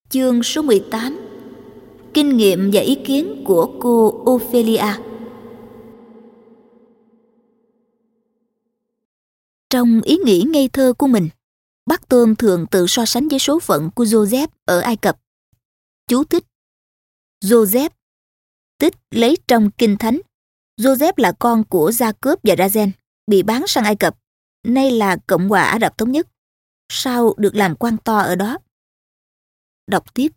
Chương số 18. Kinh nghiệm và ý kiến của cô Ophelia. Trong ý nghĩ ngây thơ của mình, bác Tôm thường tự so sánh với số phận của Joseph ở Ai Cập. Chú thích: Joseph, tích lấy trong Kinh Thánh. Joseph là con của Jacob và Ragen, bị bán sang Ai Cập, nay là Cộng hòa Ả Rập Thống Nhất, sau được làm quan to ở đó. Đọc tiếp.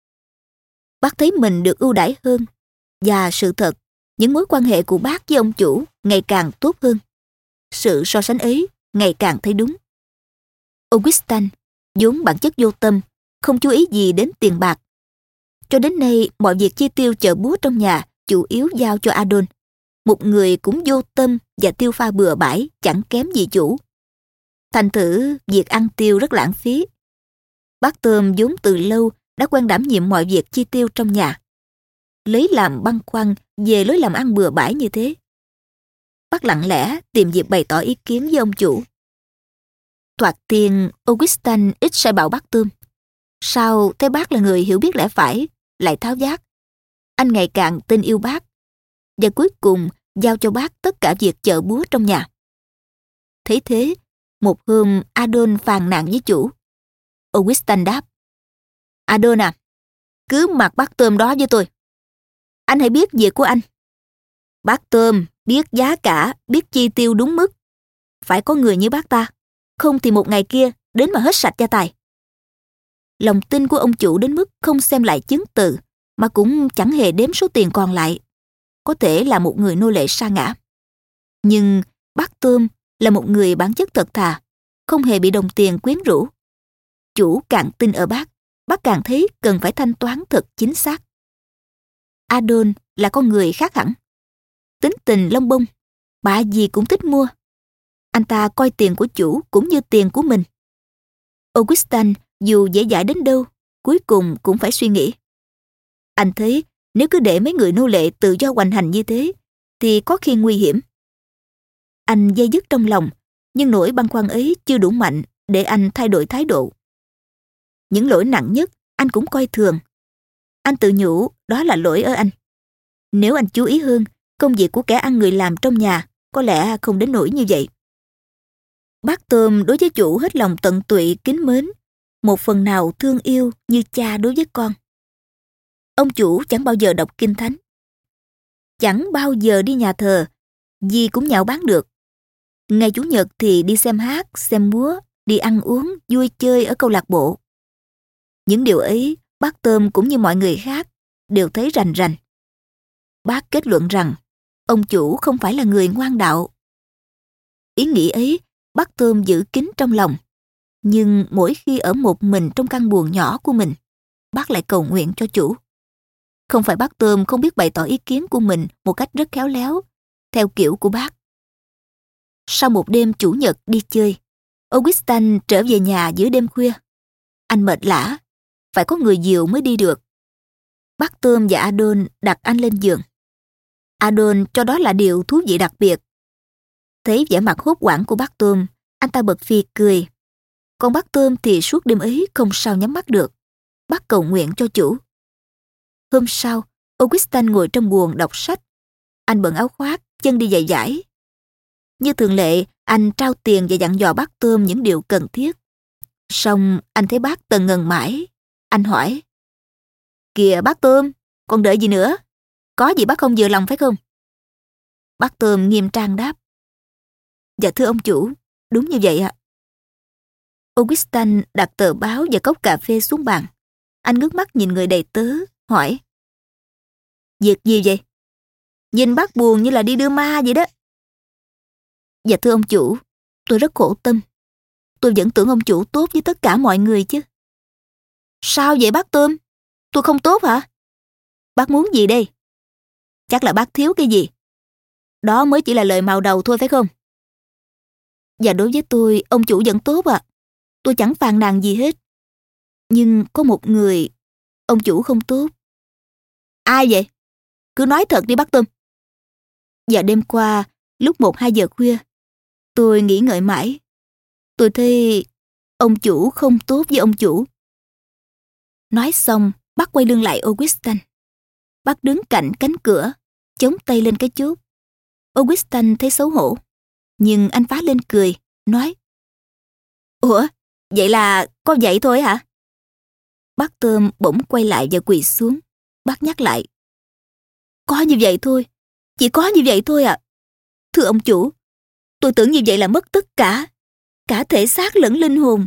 Bác thấy mình được ưu đãi hơn, và sự thật, những mối quan hệ của bác với ông chủ ngày càng tốt hơn. Sự so sánh ấy ngày càng thấy đúng. Augustin, vốn bản chất vô tâm, không chú ý gì đến tiền bạc. Cho đến nay, mọi việc chi tiêu chợ búa trong nhà chủ yếu giao cho Adon, một người cũng vô tâm và tiêu pha bừa bãi, chẳng kém gì chủ. Thành thử, việc ăn tiêu rất lãng phí. Bác Tôm vốn từ lâu đã quen đảm nhiệm mọi việc chi tiêu trong nhà. Lấy làm băn khoăn về lối làm ăn bừa bãi như thế. Bác lặng lẽ tìm dịp bày tỏ ý kiến với ông chủ. Thoạt tiên, Augustin ít sai bảo bác Tôm. Sau thấy bác là người hiểu biết lẽ phải, lại tháo vát. Anh ngày càng tin yêu bác, và cuối cùng giao cho bác tất cả việc chợ búa trong nhà. Thấy thế, một hôm Adon phàn nàn với chủ. Augustin đáp: Adon à, cứ mặc bác Tôm đó với tôi. Anh hãy biết việc của anh. Bác Tôm biết giá cả, biết chi tiêu đúng mức. Phải có người như bác ta, không thì một ngày kia đến mà hết sạch gia tài. Lòng tin của ông chủ đến mức không xem lại chứng từ, mà cũng chẳng hề đếm số tiền còn lại. Có thể là một người nô lệ sa ngã. Nhưng bác Tôm là một người bản chất thật thà, không hề bị đồng tiền quyến rũ. Chủ càng tin ở bác càng thấy cần phải thanh toán thật chính xác. Adon là con người khác hẳn. Tính tình lông bông, bạ gì cũng thích mua. Anh ta coi tiền của chủ cũng như tiền của mình. Augustin dù dễ dãi đến đâu, cuối cùng cũng phải suy nghĩ. Anh thấy nếu cứ để mấy người nô lệ tự do hoành hành như thế, thì có khi nguy hiểm. Anh day dứt trong lòng, nhưng nỗi băn khoăn ấy chưa đủ mạnh để anh thay đổi thái độ. Những lỗi nặng nhất anh cũng coi thường. Anh tự nhủ đó là lỗi ở anh. Nếu anh chú ý hơn, công việc của kẻ ăn người làm trong nhà có lẽ không đến nỗi như vậy. Bác Tôm đối với chủ hết lòng tận tụy kính mến, một phần nào thương yêu như cha đối với con. Ông chủ chẳng bao giờ đọc Kinh Thánh, chẳng bao giờ đi nhà thờ, gì cũng nhạo báng được. Ngày Chủ nhật thì đi xem hát, xem múa, đi ăn uống, vui chơi ở câu lạc bộ. Những điều ấy, bác Tôm cũng như mọi người khác, đều thấy rành rành. Bác kết luận rằng, ông chủ không phải là người ngoan đạo. Ý nghĩ ấy, bác Tôm giữ kín trong lòng. Nhưng mỗi khi ở một mình trong căn buồng nhỏ của mình, bác lại cầu nguyện cho chủ. Không phải bác Tôm không biết bày tỏ ý kiến của mình một cách rất khéo léo, theo kiểu của bác. Sau một đêm Chủ nhật đi chơi, Augustin trở về nhà giữa đêm khuya. Anh mệt lả, phải có người dìu mới đi được. Bác Tôm và Adon đặt anh lên giường. Adon cho đó là điều thú vị đặc biệt. Thấy vẻ mặt hốt hoảng của bác Tôm, anh ta bật phì cười. Còn bác Tôm thì suốt đêm ấy không sao nhắm mắt được. Bác cầu nguyện cho chủ. Hôm sau, Augustin ngồi trong buồng đọc sách. Anh bận áo khoác, chân đi giày vải. Như thường lệ, anh trao tiền và dặn dò bác Tôm những điều cần thiết. Xong anh thấy bác tần ngần mãi. Anh hỏi: Kìa bác Tôm, còn đợi gì nữa? Có gì bác không vừa lòng phải không? Bác Tôm nghiêm trang đáp: Dạ thưa ông chủ, đúng như vậy ạ. Augustin đặt tờ báo và cốc cà phê xuống bàn. Anh ngước mắt nhìn người đầy tớ, hỏi: Việc gì vậy? Nhìn bác buồn như là đi đưa ma vậy đó. Dạ thưa ông chủ, tôi rất khổ tâm. Tôi vẫn tưởng ông chủ tốt với tất cả mọi người chứ. Sao vậy bác Tôm? Tôi không tốt hả? Bác muốn gì đây? Chắc là bác thiếu cái gì. Đó mới chỉ là lời màu đầu thôi phải không? Dạ đối với tôi, ông chủ vẫn tốt ạ. Tôi chẳng phàn nàn gì hết. Nhưng có một người, ông chủ không tốt. Ai vậy? Cứ nói thật đi bác Tôm. Dạ đêm qua, lúc 1-2 giờ khuya, tôi nghĩ ngợi mãi. Tôi thấy ông chủ không tốt với ông chủ. Nói xong, bác quay lưng lại Augustin. Bác đứng cạnh cánh cửa, chống tay lên cái chốt. Augustin thấy xấu hổ, nhưng anh phá lên cười, nói: Ủa, vậy là có vậy thôi hả? Bác Tôm bỗng quay lại và quỳ xuống. Bác nhắc lại: Có như vậy thôi, chỉ có như vậy thôi ạ. Thưa ông chủ, tôi tưởng như vậy là mất tất cả thể xác lẫn linh hồn.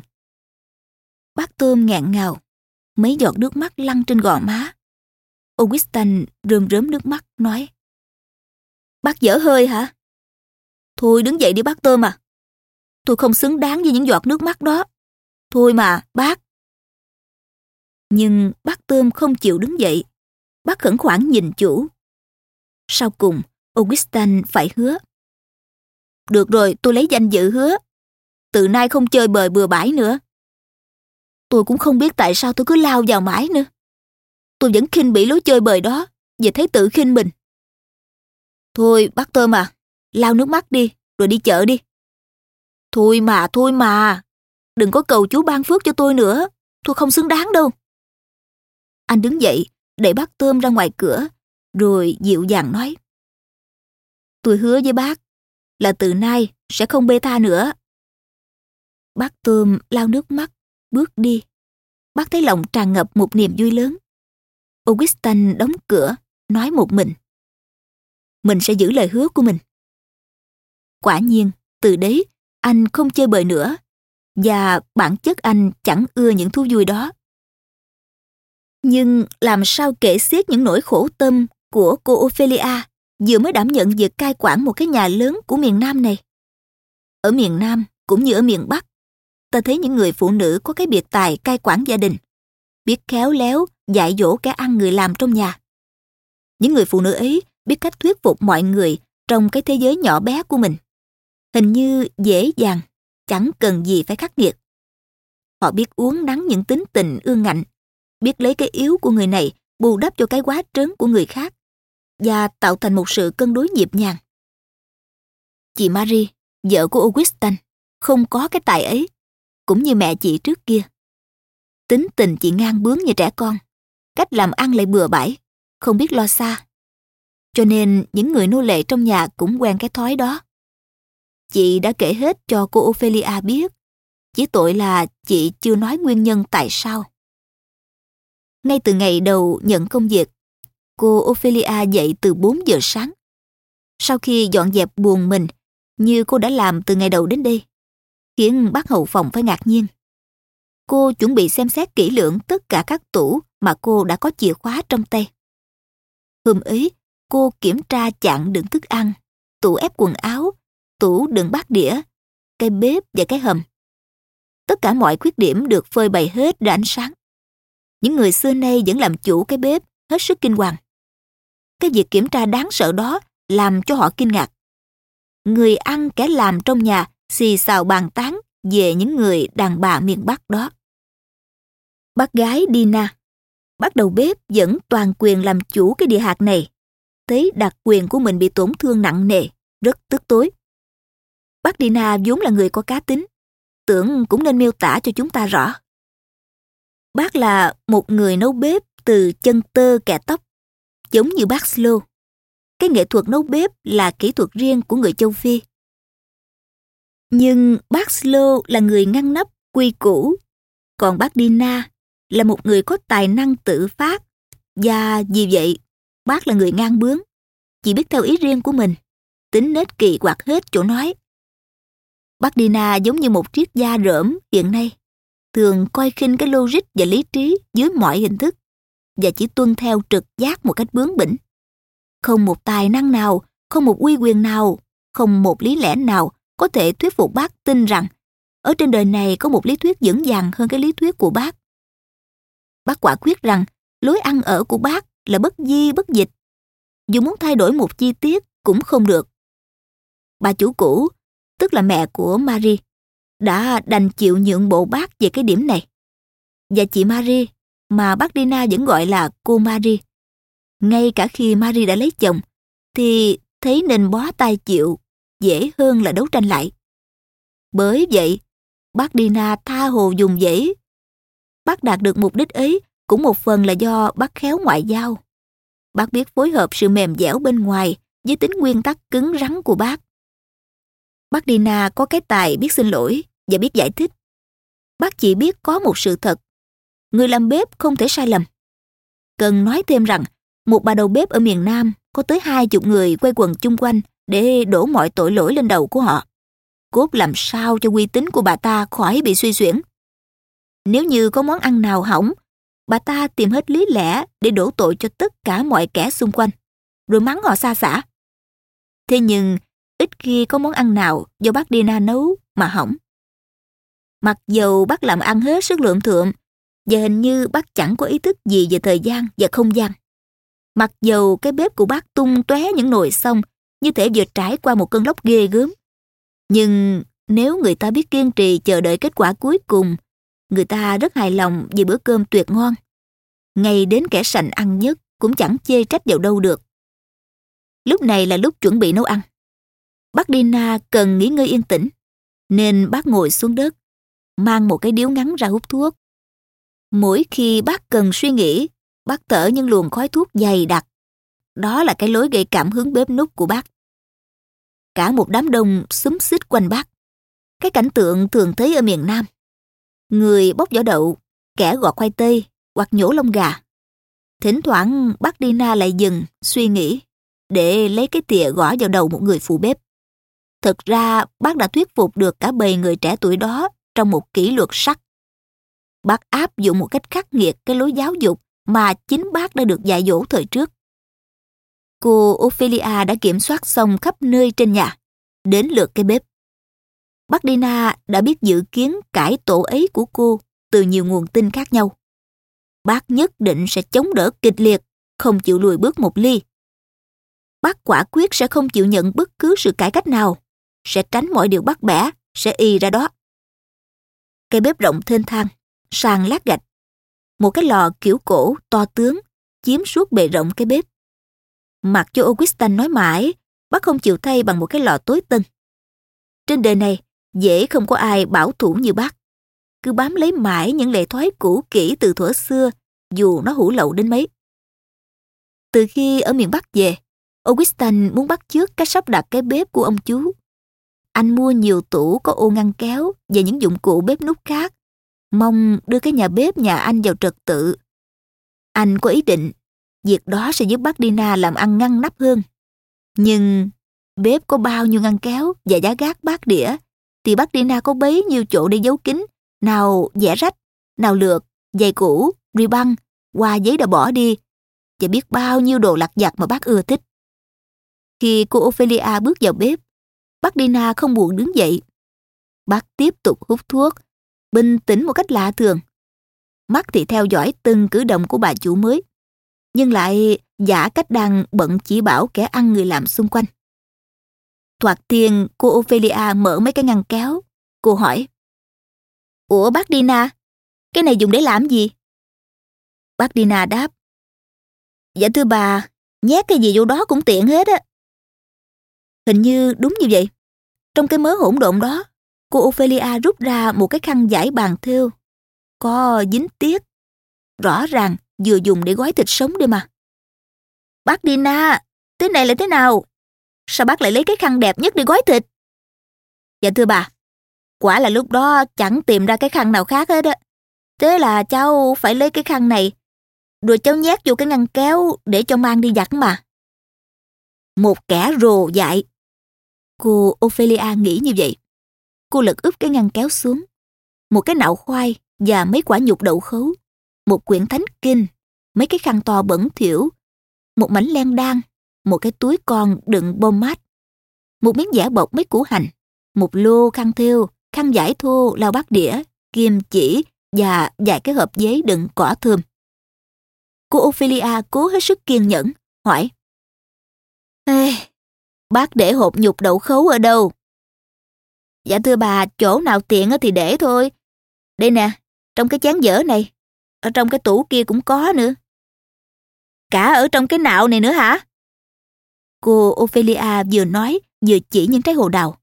Bác Tôm nghẹn ngào, mấy giọt nước mắt lăn trên gò má. Augustin rơm rớm nước mắt, nói: Bác dở hơi hả? Thôi đứng dậy đi bác Tôm à. Tôi không xứng đáng với những giọt nước mắt đó. Thôi mà, bác. Nhưng bác Tôm không chịu đứng dậy. Bác khẩn khoản nhìn chủ. Sau cùng, Augustin phải hứa: Được rồi, tôi lấy danh dự hứa. Từ nay không chơi bời bừa bãi nữa. Tôi cũng không biết tại sao tôi cứ lao vào mãi nữa. Tôi vẫn khinh bỉ lối chơi bời đó, và thấy tự khinh mình. Thôi bác Tôm à, lau nước mắt đi, rồi đi chợ đi. Thôi mà, đừng có cầu chú ban phước cho tôi nữa. Tôi không xứng đáng đâu. Anh đứng dậy, đẩy bác Tôm ra ngoài cửa, rồi dịu dàng nói: Tôi hứa với bác là từ nay sẽ không bê tha nữa. Bác Tôm lau nước mắt, bước đi. Bác thấy lòng tràn ngập một niềm vui lớn. Augustin đóng cửa, nói một mình sẽ giữ lời hứa của mình. Quả nhiên, từ đấy, anh không chơi bời nữa, và bản chất anh chẳng ưa những thú vui đó. Nhưng làm sao kể xiết những nỗi khổ tâm của cô Ophelia vừa mới đảm nhận việc cai quản một cái nhà lớn của miền Nam này. Ở miền Nam cũng như ở miền Bắc, ta thấy những người phụ nữ có cái biệt tài cai quản gia đình, biết khéo léo dạy dỗ kẻ ăn người làm trong nhà. Những người phụ nữ ấy biết cách thuyết phục mọi người trong cái thế giới nhỏ bé của mình. Hình như dễ dàng, chẳng cần gì phải khắc nghiệt. Họ biết uốn nắn những tính tình ương ngạnh, biết lấy cái yếu của người này bù đắp cho cái quá trớn của người khác, và tạo thành một sự cân đối nhịp nhàng. Chị Marie, vợ của Augustin, không có cái tài ấy, cũng như mẹ chị trước kia. Tính tình chị ngang bướng như trẻ con, cách làm ăn lại bừa bãi, không biết lo xa. Cho nên những người nô lệ trong nhà cũng quen cái thói đó. Chị đã kể hết cho cô Ophelia biết, chỉ tội là chị chưa nói nguyên nhân tại sao. Ngay từ ngày đầu nhận công việc, cô Ophelia dậy từ 4 giờ sáng. Sau khi dọn dẹp buồng mình, như cô đã làm từ ngày đầu đến đây, khiến bác hậu phòng phải ngạc nhiên. Cô chuẩn bị xem xét kỹ lưỡng tất cả các tủ mà cô đã có chìa khóa trong tay. Hôm ấy, cô kiểm tra chạn đựng thức ăn, tủ ép quần áo, tủ đựng bát đĩa, cái bếp và cái hầm. Tất cả mọi khuyết điểm được phơi bày hết ra ánh sáng. Những người xưa nay vẫn làm chủ cái bếp hết sức kinh hoàng. Cái việc kiểm tra đáng sợ đó làm cho họ kinh ngạc. Người ăn kẻ làm trong nhà xì xào bàn tán về những người đàn bà miền Bắc đó. Bác gái Dina, bác đầu bếp vẫn toàn quyền làm chủ cái địa hạt này, thấy đặc quyền của mình bị tổn thương nặng nề, rất tức tối. Bác Dina vốn là người có cá tính, tưởng cũng nên miêu tả cho chúng ta rõ. Bác là một người nấu bếp từ chân tơ kẻ tóc, giống như bác Slow. Cái nghệ thuật nấu bếp là kỹ thuật riêng của người châu Phi. Nhưng bác Slow là người ngăn nắp, quy củ, còn bác Dina là một người có tài năng tự phát, và vì vậy bác là người ngang bướng, chỉ biết theo ý riêng của mình, tính nết kỳ quặc hết chỗ nói. Bác Dina giống như một triết gia rỡm hiện nay, thường coi khinh cái logic và lý trí dưới mọi hình thức, và chỉ tuân theo trực giác một cách bướng bỉnh. Không một tài năng nào, không một uy quyền nào, không một lý lẽ nào có thể thuyết phục bác tin rằng ở trên đời này có một lý thuyết vững vàng hơn cái lý thuyết của bác. Bác quả quyết rằng lối ăn ở của bác là bất di bất dịch. Dù muốn thay đổi một chi tiết cũng không được. Bà chủ cũ, tức là mẹ của Marie, đã đành chịu nhượng bộ bác về cái điểm này. Và chị Marie, mà bác Dina vẫn gọi là cô Marie, ngay cả khi Marie đã lấy chồng, thì thấy nên bó tay chịu, dễ hơn là đấu tranh lại. Bởi vậy, bác Dina tha hồ dùng dãy. Bác đạt được mục đích ấy cũng một phần là do bác khéo ngoại giao. Bác biết phối hợp sự mềm dẻo bên ngoài với tính nguyên tắc cứng rắn của bác. Bác Dina có cái tài biết xin lỗi và biết giải thích. Bác chỉ biết có một sự thật. Người làm bếp không thể sai lầm. Cần nói thêm rằng, một bà đầu bếp ở miền Nam có tới 20 người quay quần chung quanh để đổ mọi tội lỗi lên đầu của họ. Cốt làm sao cho uy tín của bà ta khỏi bị suy xuyển. Nếu như có món ăn nào hỏng, bà ta tìm hết lý lẽ để đổ tội cho tất cả mọi kẻ xung quanh, rồi mắng họ xa xả. Thế nhưng, ít khi có món ăn nào do bác Dina nấu mà hỏng. Mặc dầu bác làm ăn hết sức lượm thượm, và hình như bác chẳng có ý thức gì về thời gian và không gian. Mặc dầu cái bếp của bác tung tóe những nồi xông như thể vừa trải qua một cơn lốc ghê gớm. Nhưng nếu người ta biết kiên trì chờ đợi kết quả cuối cùng, người ta rất hài lòng vì bữa cơm tuyệt ngon. Ngay đến kẻ sành ăn nhất cũng chẳng chê trách vào đâu được. Lúc này là lúc chuẩn bị nấu ăn. Bác Dina cần nghỉ ngơi yên tĩnh, nên bác ngồi xuống đất, mang một cái điếu ngắn ra hút thuốc. Mỗi khi bác cần suy nghĩ, bác thở những luồng khói thuốc dày đặc. Đó là cái lối gây cảm hứng bếp núc của bác. Cả một đám đông xúm xít quanh bác. Cái cảnh tượng thường thấy ở miền Nam. Người bóc vỏ đậu, kẻ gọt khoai tây hoặc nhổ lông gà. Thỉnh thoảng bác Dina lại dừng, suy nghĩ, để lấy cái thìa gõ vào đầu một người phụ bếp. Thực ra bác đã thuyết phục được cả bầy người trẻ tuổi đó trong một kỷ luật sắc. Bác áp dụng một cách khắc nghiệt cái lối giáo dục mà chính bác đã được dạy dỗ thời trước. Cô Ophelia đã kiểm soát xong khắp nơi trên nhà, đến lượt cái bếp. Bác Dina đã biết dự kiến cải tổ ấy của cô từ nhiều nguồn tin khác nhau. Bác nhất định sẽ chống đỡ kịch liệt, không chịu lùi bước một ly. Bác quả quyết sẽ không chịu nhận bất cứ sự cải cách nào, sẽ tránh mọi điều bắt bẻ, sẽ y ra đó. Cái bếp rộng thênh thang, sàn lát gạch. Một cái lò kiểu cổ to tướng chiếm suốt bề rộng cái bếp. Mặc cho Augustin nói mãi, bác không chịu thay bằng một cái lò tối tân. Trên đời này, dễ không có ai bảo thủ như bác. Cứ bám lấy mãi những lệ thói cũ kỹ từ thuở xưa, dù nó hủ lậu đến mấy. Từ khi ở miền Bắc về, Augustin muốn bắt chước cách sắp đặt cái bếp của ông chú. Anh mua nhiều tủ có ô ngăn kéo và những dụng cụ bếp núc khác, mong đưa cái nhà bếp nhà anh vào trật tự. Anh có ý định, việc đó sẽ giúp bác Dina làm ăn ngăn nắp hơn. Nhưng bếp có bao nhiêu ngăn kéo và giá gác bát đĩa, thì bác Dina có bấy nhiêu chỗ để giấu kín, nào vẽ rách, nào lược, giày cũ, ruy băng, hoa giấy đã bỏ đi, và biết bao nhiêu đồ lặt vặt mà bác ưa thích. Khi cô Ophelia bước vào bếp, bác Dina không buồn đứng dậy. Bác tiếp tục hút thuốc, bình tĩnh một cách lạ thường. Mắt thì theo dõi từng cử động của bà chủ mới, nhưng lại giả cách đang bận chỉ bảo kẻ ăn người làm xung quanh. Thoạt tiên, cô Ophelia mở mấy cái ngăn kéo. Cô hỏi, "Ủa bác Dina, cái này dùng để làm gì?" Bác Dina đáp, "Dạ thưa bà, nhét cái gì vô đó cũng tiện hết á." Hình như đúng như vậy. Trong cái mớ hỗn độn đó, cô Ophelia rút ra một cái khăn vải bàn thêu, có dính tiết. Rõ ràng vừa dùng để gói thịt sống đây mà. "Bác Dina, thế này là thế nào? Sao bác lại lấy cái khăn đẹp nhất để gói thịt?" "Dạ thưa bà, quả là lúc đó chẳng tìm ra cái khăn nào khác hết á. Thế là cháu phải lấy cái khăn này, rồi cháu nhét vô cái ngăn kéo để cho mang đi giặt mà." Một kẻ rồ dại. Cô Ophelia nghĩ như vậy. Cô lật úp cái ngăn kéo xuống. Một cái nạo khoai và mấy quả nhục đậu khấu, một quyển thánh kinh, mấy cái khăn to bẩn thỉu, một mảnh len đan, một cái túi con đựng bông mát, một miếng giả bọc mấy củ hành, một lô khăn thêu, khăn vải thô lau bát đĩa, kim chỉ và vài cái hộp giấy đựng cỏ thơm. Cô Ophelia cố hết sức kiên nhẫn, hỏi, "Ê, bác để hộp nhục đậu khấu ở đâu?" "Dạ thưa bà, chỗ nào tiện thì để thôi. Đây nè, trong cái chén dở này, ở trong cái tủ kia cũng có nữa." "Cả ở trong cái nạo này nữa hả?" Cô Ophelia vừa nói vừa chỉ những trái hồ đào.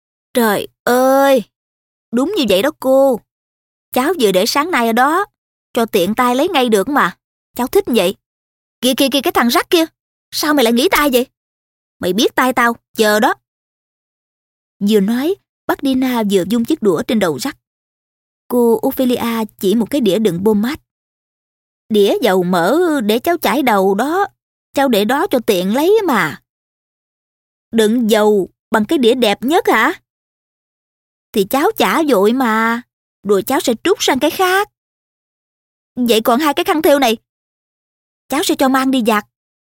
"Trời ơi, đúng như vậy đó cô. Cháu vừa để sáng nay ở đó. cho tiện tay lấy ngay được mà. Cháu thích vậy. Kìa kìa kìa cái thằng rắc kia. Sao mày lại nghĩ tay vậy? Mày biết tay tao, chờ đó. Vừa nói, bác Dina vừa vung chiếc đũa trên đầu rắc. Cô Ophelia chỉ một cái đĩa đựng bô mát. Đĩa dầu mỡ để cháu chải đầu đó. Cháu để đó cho tiện lấy mà. Đựng dầu bằng cái đĩa đẹp nhất hả? Thì cháu chả vội mà. Rồi cháu sẽ trút sang cái khác. Vậy còn 2 cái khăn thêu này? Cháu sẽ cho mang đi giặt.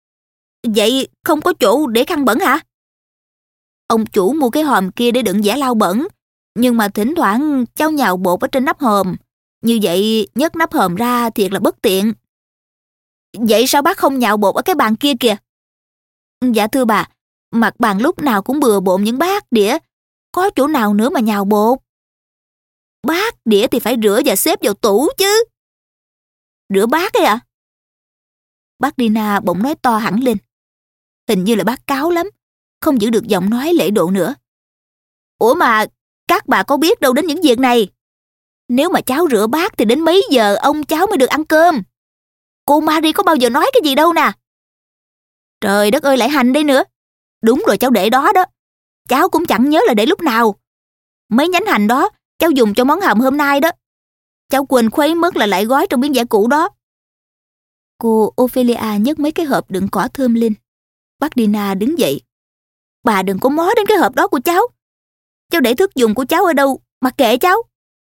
Vậy không có chỗ để khăn bẩn hả? Ông chủ mua cái hòm kia để đựng giả lau bẩn. Nhưng mà thỉnh thoảng cháu nhào bột ở trên nắp hòm. Như vậy nhấc nắp hòm ra thiệt là bất tiện. Vậy sao bác không nhào bột ở cái bàn kia kìa? Dạ thưa bà, mặt bàn lúc nào cũng bừa bộn những bát đĩa. Có chỗ nào nữa mà nhào bột? Bát đĩa thì phải rửa và xếp vào tủ chứ. Rửa bát ấy à? Bác Dina bỗng nói to hẳn lên. Hình như là bác cáu lắm, không giữ được giọng nói lễ độ nữa. Ủa mà các bà có biết đâu đến những việc này. Nếu mà cháu rửa bát thì đến mấy giờ ông cháu mới được ăn cơm? Cô Marie có bao giờ nói cái gì đâu nè. Trời đất ơi, lại hành đây nữa. Đúng rồi, cháu để đó đó. Cháu cũng chẳng nhớ là để lúc nào. Mấy nhánh hành đó cháu dùng cho món hầm hôm nay đó. Cháu quên khuấy mất là lại gói trong miếng vải cũ đó. Cô Ophelia nhấc mấy cái hộp đựng cỏ thơm lên. Bác Dina đứng dậy. Bà đừng có mó đến cái hộp đó của cháu. Cháu để thức dùng của cháu ở đâu mà kệ cháu.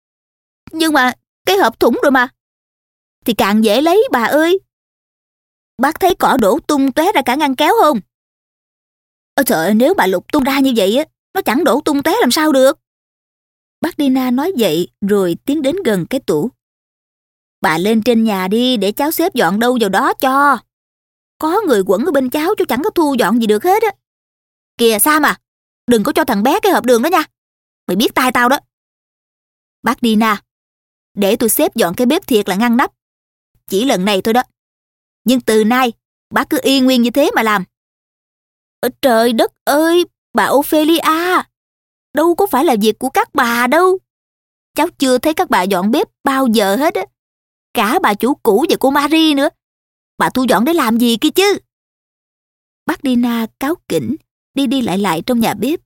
Nhưng mà cái hộp thủng rồi mà. Thì càng dễ lấy bà ơi. Bác thấy cỏ đổ tung tóe ra cả ngăn kéo không? Trời ơi, nếu bà lục tung ra như vậy á, nó chẳng đổ tung tóe làm sao được. Bác Dina nói vậy rồi tiến đến gần cái tủ. Bà lên trên nhà đi để cháu xếp dọn đâu vào đó cho. Có người quẩn ở bên cháu chẳng có thu dọn gì được hết á. Kìa Sam à, đừng có cho thằng bé cái hộp đường đó nha. Mày biết tai tao đó. Bác Dina, để tôi xếp dọn cái bếp thiệt là ngăn nắp. Chỉ lần này thôi đó. Nhưng từ nay, bác cứ y nguyên như thế mà làm. Trời đất ơi, bà Ophelia, đâu có phải là việc của các bà đâu. Cháu chưa thấy các bà dọn bếp bao giờ hết á. Cả bà chủ cũ và cô Marie nữa. Bà thu dọn để làm gì kia chứ? Bác Dina cáu kỉnh, đi đi lại lại trong nhà bếp.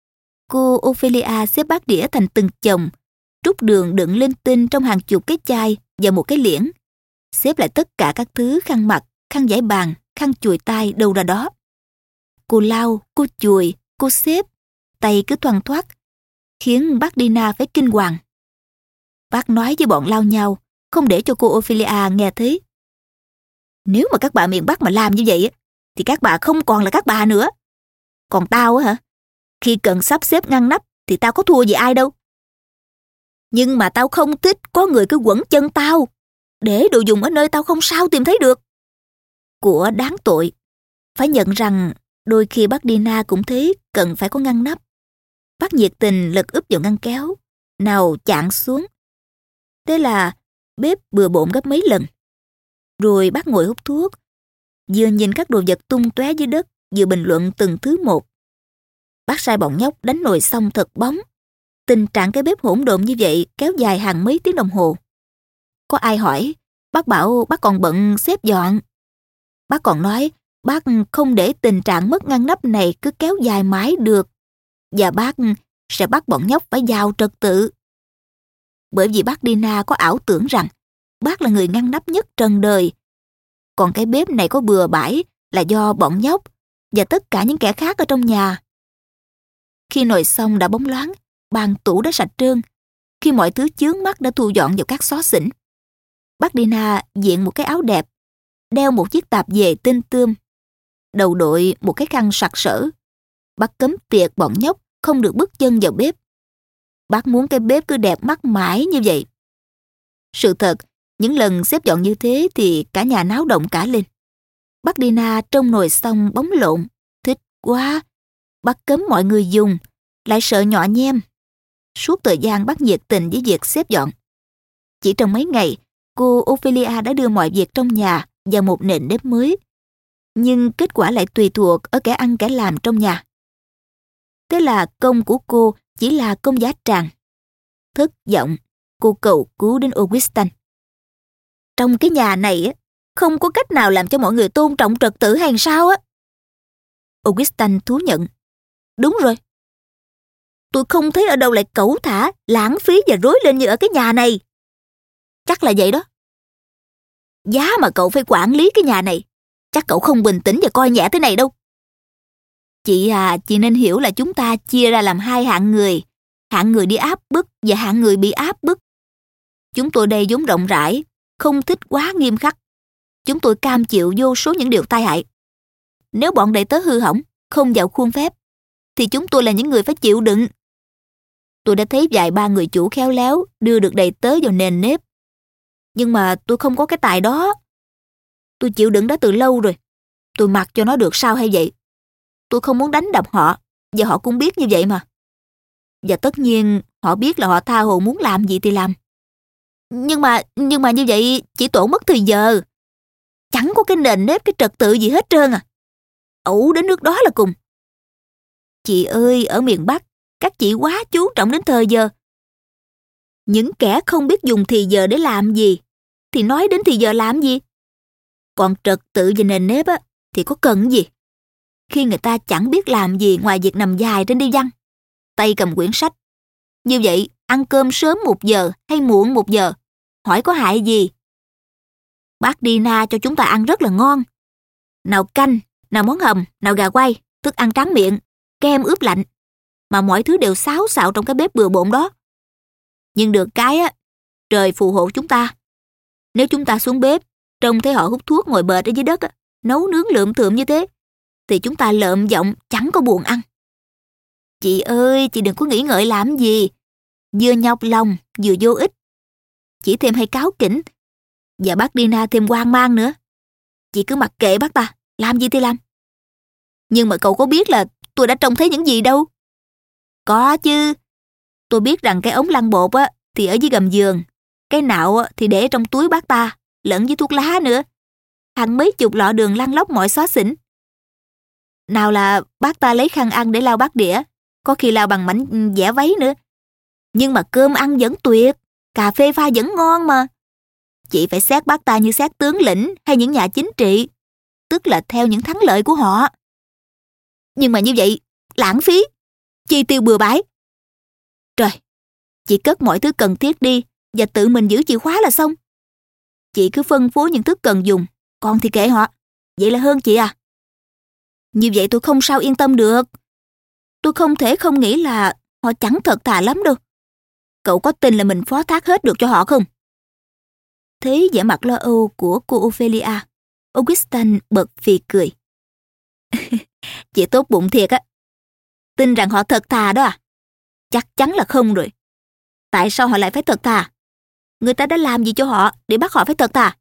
Cô Ophelia xếp bát đĩa thành từng chồng, trút đường đựng linh tinh trong hàng chục cái chai và một cái liễn. Xếp lại tất cả các thứ khăn mặt, khăn giãi bàn, khăn chùi tay đâu ra đó. Cô lau, cô chùi, cô xếp, tay cứ thoăn thoắt, khiến bác Dina phải kinh hoàng. Bác nói với bọn lao nhau, không để cho cô Ophelia nghe thấy. Nếu mà các bà miền Bắc mà làm như vậy thì các bà không còn là các bà nữa. Còn tao á hả? Khi cần sắp xếp ngăn nắp thì tao có thua gì ai đâu. Nhưng mà tao không thích có người cứ quẩn chân tao, để đồ dùng ở nơi tao không sao tìm thấy được. Của đáng tội. Phải nhận rằng đôi khi bác Dina cũng thấy cần phải có ngăn nắp. Bác nhiệt tình lật úp vào ngăn kéo, nào chạm xuống. Thế là bếp bừa bộn gấp mấy lần. Rồi bác ngồi hút thuốc, vừa nhìn các đồ vật tung tóe dưới đất, vừa bình luận từng thứ một. Bác sai bọn nhóc đánh nồi xong thật bóng. Tình trạng cái bếp hỗn độn như vậy kéo dài hàng mấy tiếng đồng hồ. Có ai hỏi, bác bảo bác còn bận xếp dọn. Bác còn nói bác không để tình trạng mất ngăn nắp này cứ kéo dài mãi được. Và bác sẽ bắt bọn nhóc phải vào trật tự. Bởi vì bác Dina có ảo tưởng rằng bác là người ngăn nắp nhất trần đời. Còn cái bếp này có bừa bãi là do bọn nhóc và tất cả những kẻ khác ở trong nhà. Khi nồi xong đã bóng loáng, bàn tủ đã sạch trơn, khi mọi thứ chướng mắt đã thu dọn vào các xó xỉnh, bác Dina diện một cái áo đẹp, đeo một chiếc tạp dề tinh tươm, đầu đội một cái khăn sặc sỡ. Bác cấm tiệc bọn nhóc không được bước chân vào bếp. Bác muốn cái bếp cứ đẹp mắt mãi như vậy. Sự thật, những lần xếp dọn như thế thì cả nhà náo động cả lên. Bác Dina trông nồi xong bóng lộn, thích quá. Bác cấm mọi người dùng, lại sợ nhọ nhem. Suốt thời gian bác nhiệt tình với việc xếp dọn. Chỉ trong mấy ngày, cô Ophelia đã đưa mọi việc trong nhà vào một nền nếp mới. Nhưng kết quả lại tùy thuộc ở kẻ ăn kẻ làm trong nhà. Thế là công của cô chỉ là công giá tràng. Thất vọng, cô cầu cứu đến Augustin. trong cái nhà này á, không có cách nào làm cho mọi người tôn trọng trật tự hay sao á? Augustine thú nhận. Đúng rồi. Tôi không thấy ở đâu lại cẩu thả, lãng phí và rối lên như ở cái nhà này. Chắc là vậy đó. Giá mà cậu phải quản lý cái nhà này, chắc cậu không bình tĩnh và coi nhẹ thế này đâu. Chị nên hiểu là chúng ta chia ra làm hai hạng người. Hạng người đi áp bức và hạng người bị áp bức. Chúng tôi đây vốn rộng rãi, không thích quá nghiêm khắc. Chúng tôi cam chịu vô số những điều tai hại. Nếu bọn đầy tớ hư hỏng, không vào khuôn phép, thì chúng tôi là những người phải chịu đựng. Tôi đã thấy vài ba người chủ khéo léo đưa được đầy tớ vào nền nếp. Nhưng mà tôi không có cái tài đó. Tôi chịu đựng đã từ lâu rồi. Tôi mặc cho nó được sao hay vậy. Tôi không muốn đánh đập họ, và họ cũng biết như vậy mà. Và tất nhiên họ biết là họ tha hồ muốn làm gì thì làm. Nhưng mà như vậy chỉ tổn mất thời giờ. Chẳng có cái nền nếp, cái trật tự gì hết trơn à. Ẩu đến nước đó là cùng. Chị ơi, ở miền Bắc, các chị quá chú trọng đến thời giờ. Những kẻ không biết dùng thì giờ để làm gì, thì nói đến thì giờ làm gì. Còn trật tự và nền nếp á, thì có cần gì. Khi người ta chẳng biết làm gì ngoài việc nằm dài trên đi văn, tay cầm quyển sách. Như vậy, ăn cơm sớm 1 giờ hay muộn 1 giờ, hỏi có hại gì. Bác Dina cho chúng ta ăn rất là ngon. Nào canh, nào món hầm, nào gà quay, thức ăn tráng miệng, kem ướp lạnh. Mà mọi thứ đều xáo xạo trong cái bếp bừa bộn đó. Nhưng được cái á, trời phù hộ chúng ta. Nếu chúng ta xuống bếp, trông thấy họ hút thuốc ngồi bệt ở dưới đất á, nấu nướng lượm thượm như thế, thì chúng ta lợm giọng chẳng có buồn ăn. Chị ơi, chị đừng có nghĩ ngợi làm gì. Vừa nhọc lòng, vừa vô ích. Chỉ thêm hay cáu kỉnh. Và bác Dina thêm hoang mang nữa. Chị cứ mặc kệ bác ta, làm gì thì làm. Nhưng mà cậu có biết là tôi đã trông thấy những gì đâu. Có chứ. Tôi biết rằng cái ống lăn bột á thì ở dưới gầm giường. Cái nạo á thì để trong túi bác ta, lẫn với thuốc lá nữa. Hàng mấy chục lọ đường lăn lóc mọi xó xỉnh. Nào là bác ta lấy khăn ăn để lau bát đĩa, có khi lau bằng mảnh vẽ váy nữa. Nhưng mà cơm ăn vẫn tuyệt, cà phê pha vẫn ngon mà. Chị phải xét bác ta như xét tướng lĩnh hay những nhà chính trị, tức là theo những thắng lợi của họ. Nhưng mà như vậy, lãng phí, chi tiêu bừa bãi. Trời, chị cất mọi thứ cần thiết đi và tự mình giữ chìa khóa là xong. Chị cứ phân phối những thứ cần dùng, còn thì kệ họ. Vậy là hơn chị à. Như vậy tôi không sao yên tâm được. Tôi không thể không nghĩ là họ chẳng thật thà lắm đâu. Cậu có tin là mình phó thác hết được cho họ không? Thấy vẻ mặt lo âu của cô Ophelia, Augustine bật phì cười. Chị tốt bụng thiệt á. Tin rằng họ thật thà đó à? Chắc chắn là không rồi. Tại sao họ lại phải thật thà? Người ta đã làm gì cho họ để bắt họ phải thật thà?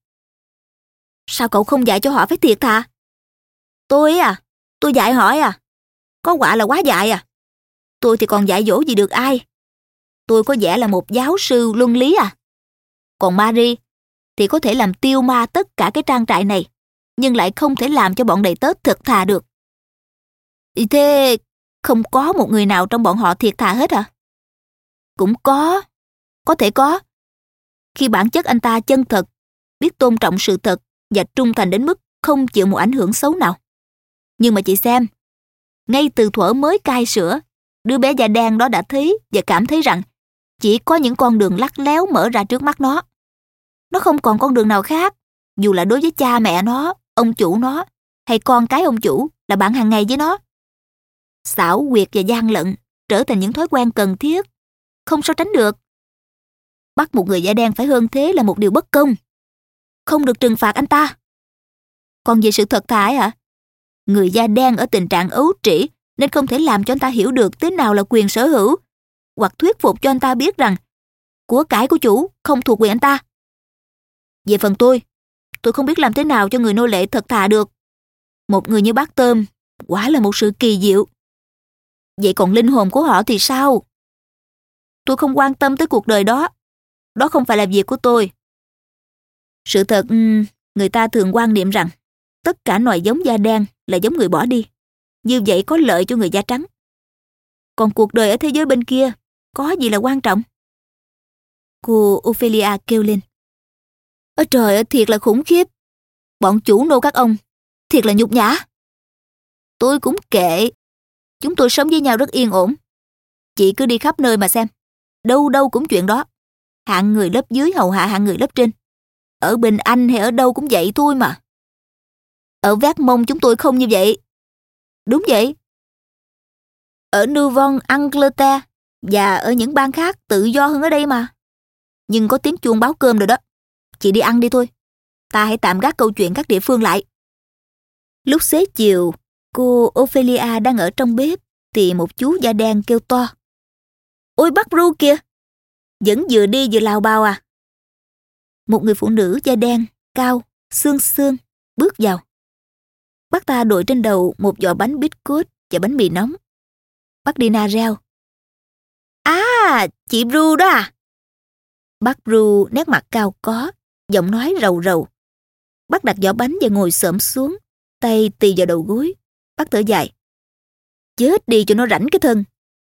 Sao cậu không dạy cho họ phải thiệt thà? Tôi à? Tôi dạy họ à? Có quả là quá dạy à? Tôi thì còn dạy dỗ gì được ai? Tôi có vẻ là một giáo sư luân lý à? Còn Marie thì có thể làm tiêu ma tất cả cái trang trại này, nhưng lại không thể làm cho bọn đầy tớ thật thà được. Thế không có một người nào trong bọn họ thiệt thà hết hả? Cũng có thể có. Khi bản chất anh ta chân thật, biết tôn trọng sự thật và trung thành đến mức không chịu một ảnh hưởng xấu nào. Nhưng mà chị xem, ngay từ thuở mới cai sữa, đứa bé da đen đó đã thấy và cảm thấy rằng chỉ có những con đường lắt léo mở ra trước mắt nó. Nó không còn con đường nào khác, dù là đối với cha mẹ nó, ông chủ nó, hay con cái ông chủ là bạn hàng ngày với nó. Xảo quyệt và gian lận trở thành những thói quen cần thiết, không sao tránh được. Bắt một người da đen phải hơn thế là một điều bất công. Không được trừng phạt anh ta. Còn về sự thật thà ấy hả? Người da đen ở tình trạng ấu trĩ nên không thể làm cho anh ta hiểu được thế nào là quyền sở hữu, hoặc thuyết phục cho anh ta biết rằng của cải của chủ không thuộc quyền anh ta. Về phần tôi không biết làm thế nào cho người nô lệ thật thà được. Một người như bác Tôm quả là một sự kỳ diệu. Vậy còn linh hồn của họ thì sao? Tôi không quan tâm tới cuộc đời đó. Đó không phải là việc của tôi. Sự thật, người ta thường quan niệm rằng tất cả nòi giống da đen là giống người bỏ đi. Như vậy có lợi cho người da trắng. Còn cuộc đời ở thế giới bên kia có gì là quan trọng? Cô Ophelia kêu lên. Ôi trời ơi, thiệt là khủng khiếp. Bọn chủ nô các ông, thiệt là nhục nhã. Tôi cũng kệ. Chúng tôi sống với nhau rất yên ổn. Chị cứ đi khắp nơi mà xem. Đâu đâu cũng chuyện đó. Hạng người lớp dưới hầu hạ hạng người lớp trên. Ở bên Anh hay ở đâu cũng vậy thôi mà. Ở Vác Mông chúng tôi không như vậy. Đúng vậy. Ở Nouvelle-Angleterre và ở những bang khác tự do hơn ở đây mà. Nhưng có tiếng chuông báo cơm rồi đó. Chị đi ăn đi thôi. Ta hãy tạm gác câu chuyện các địa phương lại. Lúc xế chiều, cô Ophelia đang ở trong bếp thì một chú da đen kêu to. Ôi bác Ru kìa! Vẫn vừa đi vừa lào bào à? Một người phụ nữ da đen, cao, xương xương, bước vào. Bác ta đội trên đầu một giỏ bánh biscuit và bánh mì nóng. Bác Dina reo. À, chị Ru đó à? Bác Ru nét mặt cao có, giọng nói rầu rầu. Bác đặt giỏ bánh và ngồi xổm xuống, tay tì vào đầu gối. Bác thở dài. Chết đi cho nó rảnh cái thân.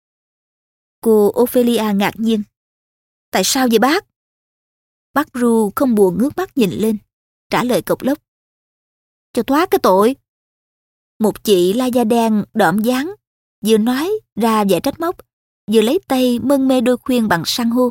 Cô Ophelia ngạc nhiên. Tại sao vậy bác? Bác Ru không buồn ngước mắt nhìn lên, trả lời cộc lốc. Cho thoát cái tội. Một chị la da đen đỏm dáng, vừa nói ra vẻ trách móc, vừa lấy tay mân mê đôi khuyên bằng san hô.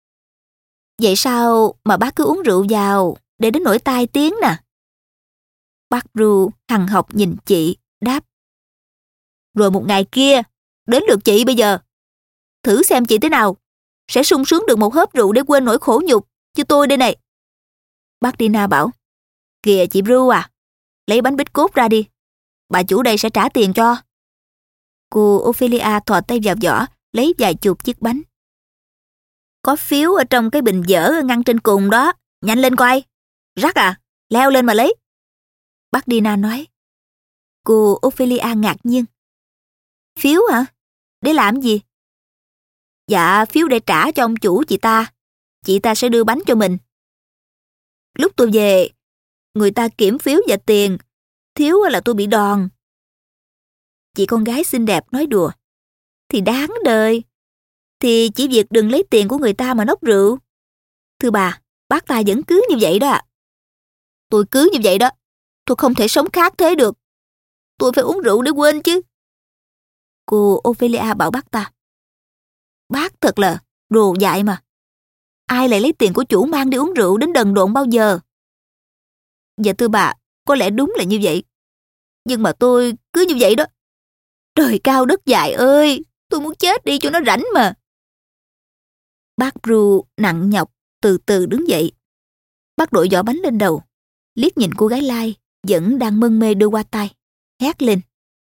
Vậy sao mà bác cứ uống rượu vào để đến nỗi tai tiếng nè? Bác Ru hằn học nhìn chị, đáp. Rồi một ngày kia, đến lượt chị bây giờ. Thử xem chị thế nào, sẽ sung sướng được một hớp rượu để quên nỗi khổ nhục, chứ tôi đây này. Bác Dina bảo. Kìa chị Ru à, lấy bánh bít cốt ra đi. Bà chủ đây sẽ trả tiền cho. Cô Ophelia thò tay vào giỏ, lấy vài chục chiếc bánh. Có phiếu ở trong cái bình dở ngăn trên cùng đó. Nhanh lên coi. Rắc à, leo lên mà lấy. Bác Dina nói. Cô Ophelia ngạc nhiên. Phiếu hả? Để làm gì? Dạ, phiếu để trả cho ông chủ chị ta. Chị ta sẽ đưa bánh cho mình. Lúc tôi về, người ta kiểm phiếu và tiền. Thiếu là tôi bị đòn. Chị con gái xinh đẹp nói đùa. Thì đáng đời. Thì chỉ việc đừng lấy tiền của người ta mà nốc rượu. Thưa bà, bác ta vẫn cứ như vậy đó ạ. Tôi cứ như vậy đó. Tôi không thể sống khác thế được. Tôi phải uống rượu để quên chứ. Cô Ophelia bảo bác ta. Bác thật là đồ dại mà. Ai lại lấy tiền của chủ mang đi uống rượu đến đần độn bao giờ? Dạ thưa bà, có lẽ đúng là như vậy. Nhưng mà tôi cứ như vậy đó. Trời cao đất dài ơi, tôi muốn chết đi cho nó rảnh mà. Bác Ru nặng nhọc từ từ đứng dậy. Bác đội giỏ bánh lên đầu, liếc nhìn cô gái Lai vẫn đang mân mê đưa qua tay, hét lên.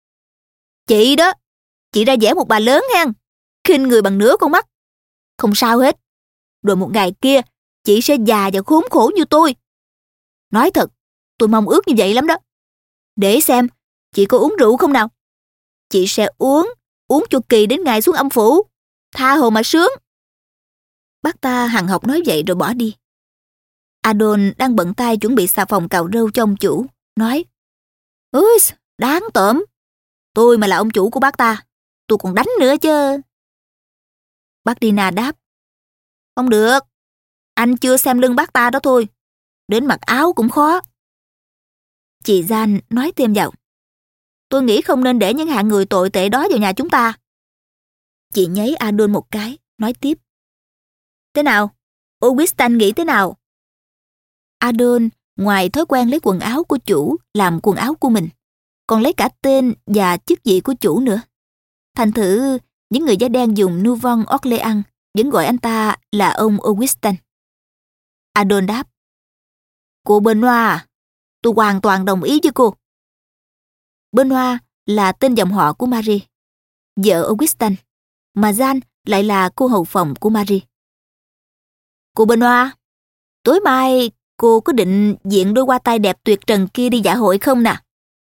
Chị đó, chị ra vẻ một bà lớn hen, khinh người bằng nửa con mắt. Không sao hết, rồi một ngày kia chị sẽ già và khốn khổ như tôi. Nói thật, tôi mong ước như vậy lắm đó. Để xem, chị có uống rượu không nào? Chị sẽ uống cho kỳ đến ngày xuống âm phủ. Tha hồ mà sướng. Bác ta hằn học nói vậy rồi bỏ đi. Adon đang bận tay chuẩn bị xà phòng cạo râu cho ông chủ, nói. Ôi, đáng tởm. Tôi mà là ông chủ của bác ta, tôi còn đánh nữa chứ. Bác Dina đáp. Không được, anh chưa xem lưng bác ta đó thôi. Đến mặc áo cũng khó. Chị Gian nói thêm vào. Tôi nghĩ không nên để những hạng người tồi tệ đó vào nhà chúng ta. Chị nháy Adon một cái, nói tiếp. Thế nào? Augustin nghĩ thế nào? Adon ngoài thói quen lấy quần áo của chủ làm quần áo của mình, còn lấy cả tên và chức vị của chủ nữa. Thành thử, những người da đen dùng Nouvelle-Orléans vẫn gọi anh ta là ông Augustin. Adon đáp. Cô Benoit à, tôi hoàn toàn đồng ý với cô. Benoit là tên dòng họ của Marie, vợ Augustin, mà Jeanne lại là cô hầu phòng của Marie. Cô Benoit, tối mai cô có định diện đôi hoa tai đẹp tuyệt trần kia đi dạ hội không nè?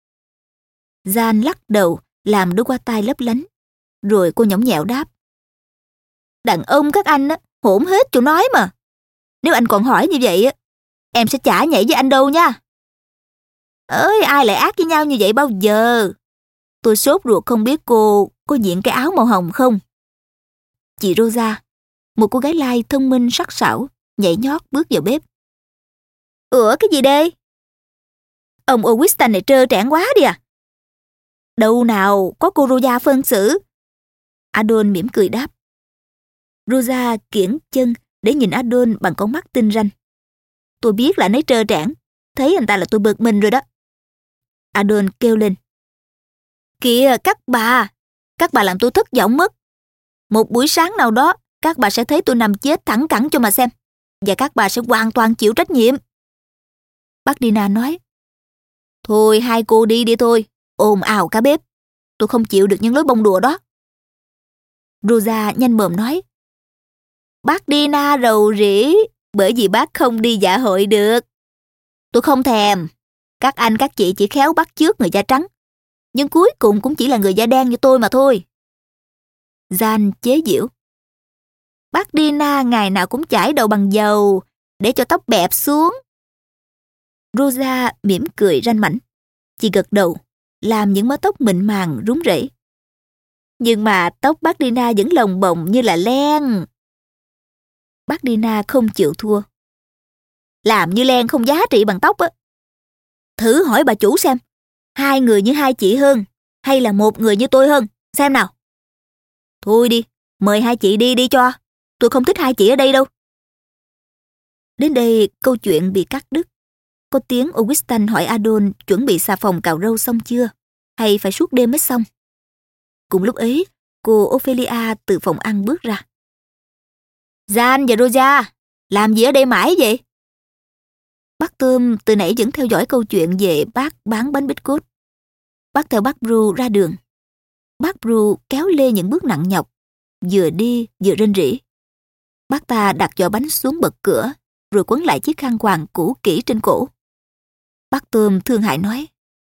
Jeanne lắc đầu làm đôi hoa tai lấp lánh, rồi cô nhõng nhẽo đáp. Đàn ông các anh á, hỗn hết chỗ nói mà. Nếu anh còn hỏi như vậy á, em sẽ chả nhảy với anh đâu nha. Ơi, ai lại ác với nhau như vậy bao giờ? Tôi sốt ruột không biết cô có diện cái áo màu hồng không? Chị Rosa, một cô gái Lai thông minh sắc sảo, nhảy nhót bước vào bếp. Ủa cái gì đây? Ông Augustin này trơ trẽn quá đi à? Đâu nào, có cô Rosa phân xử. Adon mỉm cười đáp. Rosa kiễng chân để nhìn Adon bằng con mắt tinh ranh. Tôi biết là anh ấy trơ trẽn. Thấy anh ta là tôi bực mình rồi đó. Adon kêu lên. Kìa các bà làm tôi thất vọng mất. Một buổi sáng nào đó, các bà sẽ thấy tôi nằm chết thẳng cẳng cho mà xem. Và các bà sẽ hoàn toàn chịu trách nhiệm. Bác Dina nói. Thôi hai cô đi đi thôi. Ồn ào cả bếp. Tôi không chịu được những lối bông đùa đó. Rosa nhanh mồm nói. Bác Dina rầu rĩ bởi vì bác không đi dạ hội được. Tôi không thèm. Các anh các chị chỉ khéo bắt chước người da trắng. Nhưng cuối cùng cũng chỉ là người da đen như tôi mà thôi. Jan chế giễu. Bác Dina ngày nào cũng chải đầu bằng dầu để cho tóc bẹp xuống. Rosa mỉm cười ranh mãnh. Chị gật đầu, làm những mớ tóc mịn màng rúng rẩy. Nhưng mà tóc bác Dina vẫn lồng bồng như là len. Bác Dina không chịu thua. Làm như len không giá trị bằng tóc á. Thử hỏi bà chủ xem, hai người như hai chị hơn, hay là một người như tôi hơn, xem nào. Thôi đi, mời hai chị đi đi cho. Tôi không thích hai chị ở đây đâu. Đến đây câu chuyện bị cắt đứt. Có tiếng Augustin hỏi Adon chuẩn bị xà phòng cạo râu xong chưa, hay phải suốt đêm mới xong. Cùng lúc ấy, cô Ophelia từ phòng ăn bước ra. Jan và Rosa, làm gì ở đây mãi vậy? Bác Tôm từ nãy vẫn theo dõi câu chuyện về bác bán bánh bít cốt. Bác theo bác Bru ra đường. Bác Bru kéo lê những bước nặng nhọc, vừa đi vừa rên rỉ. Bác ta đặt giỏ bánh xuống bậc cửa, rồi quấn lại chiếc khăn quàng cũ kỹ trên cổ. Bác Tôm thương hại nói.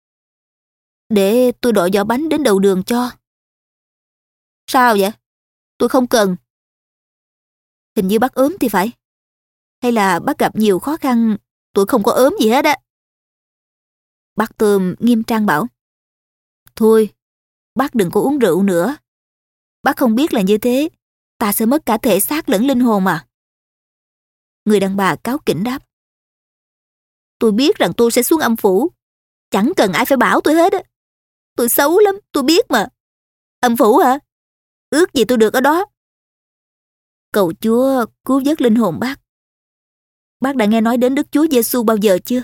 Để tôi đội giỏ bánh đến đầu đường cho. Sao vậy? Tôi không cần. Hình như bác ốm thì phải. Hay là bác gặp nhiều khó khăn, tôi không có ốm gì hết á. Bác Tôm nghiêm trang bảo. Thôi, bác đừng có uống rượu nữa. Bác không biết là như thế, ta sẽ mất cả thể xác lẫn linh hồn mà. Người đàn bà cáu kỉnh đáp. Tôi biết rằng tôi sẽ xuống âm phủ. Chẳng cần ai phải bảo tôi hết á. Tôi xấu lắm, tôi biết mà. Âm phủ hả? Ước gì tôi được ở đó. Cầu Chúa cứu vớt linh hồn bác. Bác đã nghe nói đến Đức Chúa Giêsu bao giờ chưa?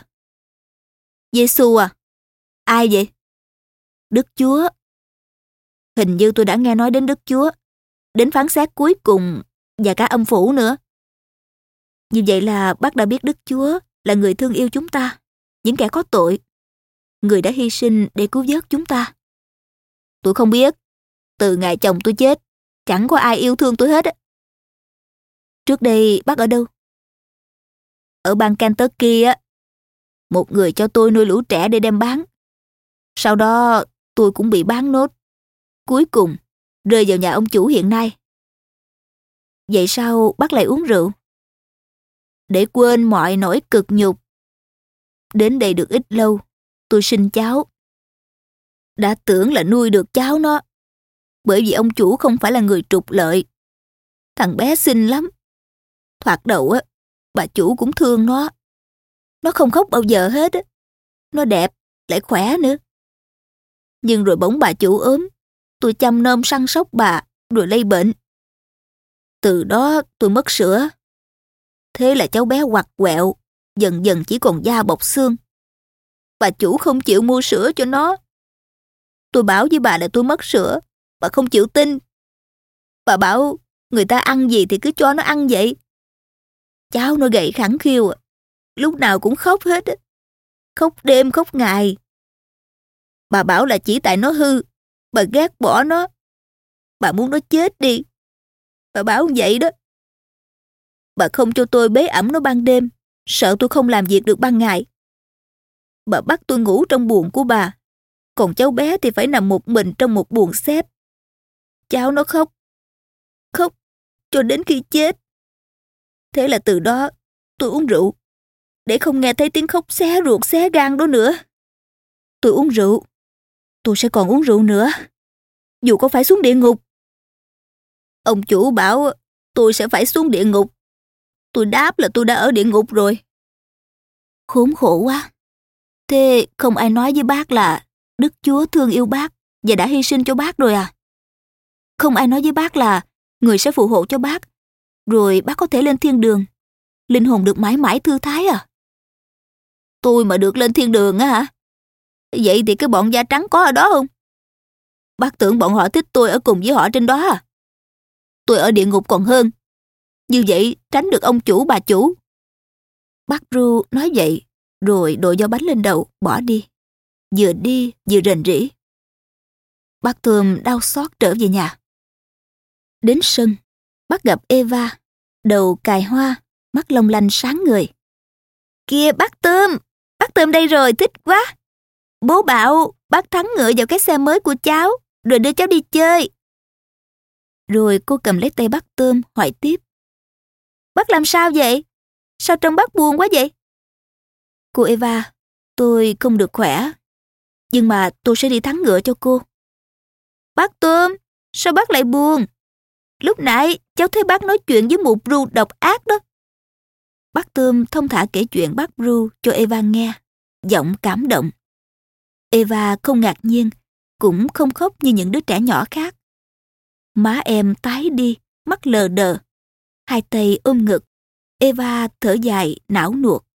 Giêsu à? Ai vậy? Đức Chúa. Hình như tôi đã nghe nói đến Đức Chúa, đến phán xét cuối cùng và cả âm phủ nữa. Như vậy là bác đã biết Đức Chúa là người thương yêu chúng ta, những kẻ có tội, người đã hy sinh để cứu vớt chúng ta. Tôi không biết. Từ ngày chồng tôi chết, chẳng có ai yêu thương tôi hết. Trước đây bác ở đâu? Ở bang Kentucky á. Một người cho tôi nuôi lũ trẻ để đem bán. Sau đó tôi cũng bị bán nốt. Cuối cùng rơi vào nhà ông chủ hiện nay. Vậy sao bác lại uống rượu? Để quên mọi nỗi cực nhục. Đến đây được ít lâu, tôi sinh cháu. Đã tưởng là nuôi được cháu nó, bởi vì ông chủ không phải là người trục lợi. Thằng bé xinh lắm. Thoạt đầu á, bà chủ cũng thương nó. Nó không khóc bao giờ hết á. Nó đẹp, lại khỏe nữa. Nhưng rồi bỗng bà chủ ốm. Tôi chăm nom săn sóc bà, rồi lây bệnh. Từ đó tôi mất sữa. Thế là cháu bé quặt quẹo, dần dần chỉ còn da bọc xương. Bà chủ không chịu mua sữa cho nó. Tôi bảo với bà là tôi mất sữa, bà không chịu tin. Bà bảo người ta ăn gì thì cứ cho nó ăn vậy. Cháu nó gầy khẳng khiu à. Lúc nào cũng khóc hết á. Khóc đêm khóc ngày. Bà bảo là chỉ tại nó hư, bà ghét bỏ nó. Bà muốn nó chết đi. Bà bảo vậy đó. Bà không cho tôi bế ẵm nó ban đêm, sợ tôi không làm việc được ban ngày. Bà bắt tôi ngủ trong buồng của bà, còn cháu bé thì phải nằm một mình trong một buồng xếp. Cháu nó khóc, khóc cho đến khi chết. Thế là từ đó tôi uống rượu, để không nghe thấy tiếng khóc xé ruột xé gan đó nữa. Tôi uống rượu, tôi sẽ còn uống rượu nữa, dù có phải xuống địa ngục. Ông chủ bảo tôi sẽ phải xuống địa ngục. Tôi đáp là tôi đã ở địa ngục rồi. Khốn khổ quá. Thế không ai nói với bác là Đức Chúa thương yêu bác và đã hy sinh cho bác rồi à? Không ai nói với bác là người sẽ phù hộ cho bác, rồi bác có thể lên thiên đường, linh hồn được mãi mãi thư thái à? Tôi mà được lên thiên đường á hả? Vậy thì cái bọn da trắng có ở đó không? Bác tưởng bọn họ thích tôi ở cùng với họ trên đó à? Tôi ở địa ngục còn hơn. Như vậy tránh được ông chủ bà chủ. Bác Ru nói vậy, rồi đội gió bánh lên đầu, bỏ đi. Vừa đi vừa rền rĩ. Bác Thơm đau xót trở về nhà. Đến sân, bác gặp Eva, đầu cài hoa, mắt long lanh sáng ngời. Kìa bác Tôm đây rồi, thích quá. Bố bảo bác thắng ngựa vào cái xe mới của cháu, rồi đưa cháu đi chơi. Rồi cô cầm lấy tay bác Tôm hỏi tiếp. Bác làm sao vậy? Sao trông bác buồn quá vậy? Cô Eva, tôi không được khỏe, nhưng mà tôi sẽ đi thắng ngựa cho cô. Bác Tôm, sao bác lại buồn? Lúc nãy cháu thấy bác nói chuyện với mụ Bru độc ác đó. Bác Tôm thông thả kể chuyện bác Bru cho Eva nghe, giọng cảm động. Eva không ngạc nhiên, cũng không khóc như những đứa trẻ nhỏ khác. Má em tái đi, mắt lờ đờ, hai tay ôm ngực. Eva thở dài não nuột.